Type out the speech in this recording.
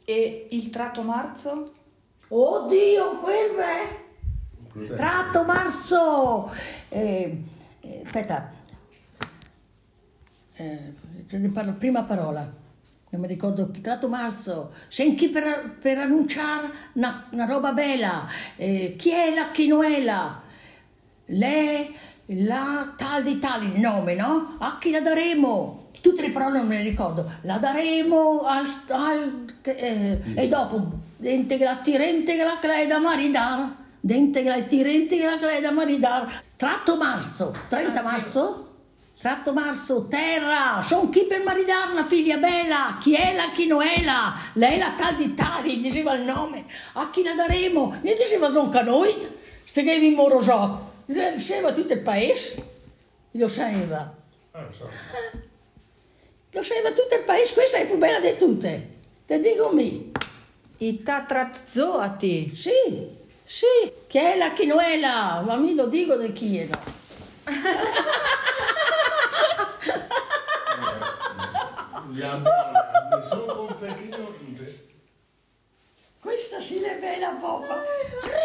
E il tratto marzo? Oddio, quel è... Cos'è? Tratto marzo! Aspetta. Ne parlo, prima parola. Non mi ricordo, tratto marzo. Senti per annunciare una roba bella. Chi è la Chinoela? Lei, la tal di tal, il nome, no? A chi la daremo? Tutte le parole non me le ricordo. La daremo e dopo, rente la clay da maridar. Dente la clay da maridar. Tratto marzo, 30 marzo? Tratto marzo, terra, son chi per maridare una figlia bella, chi è la Chinoela? Lei la tal di tali, diceva il nome, a chi la daremo? Ne diceva son che noi, steghevi in morosot, lo diceva tutto il paese, lo sapeva. Lo sapeva tutto il paese, questa è la più bella di tutte, te dico me. I tatrazzo a te. Sì, chi è la Chinoela? Ma mi lo dico di chi è, no? Sono un pochino... Questa sì è bella, papà.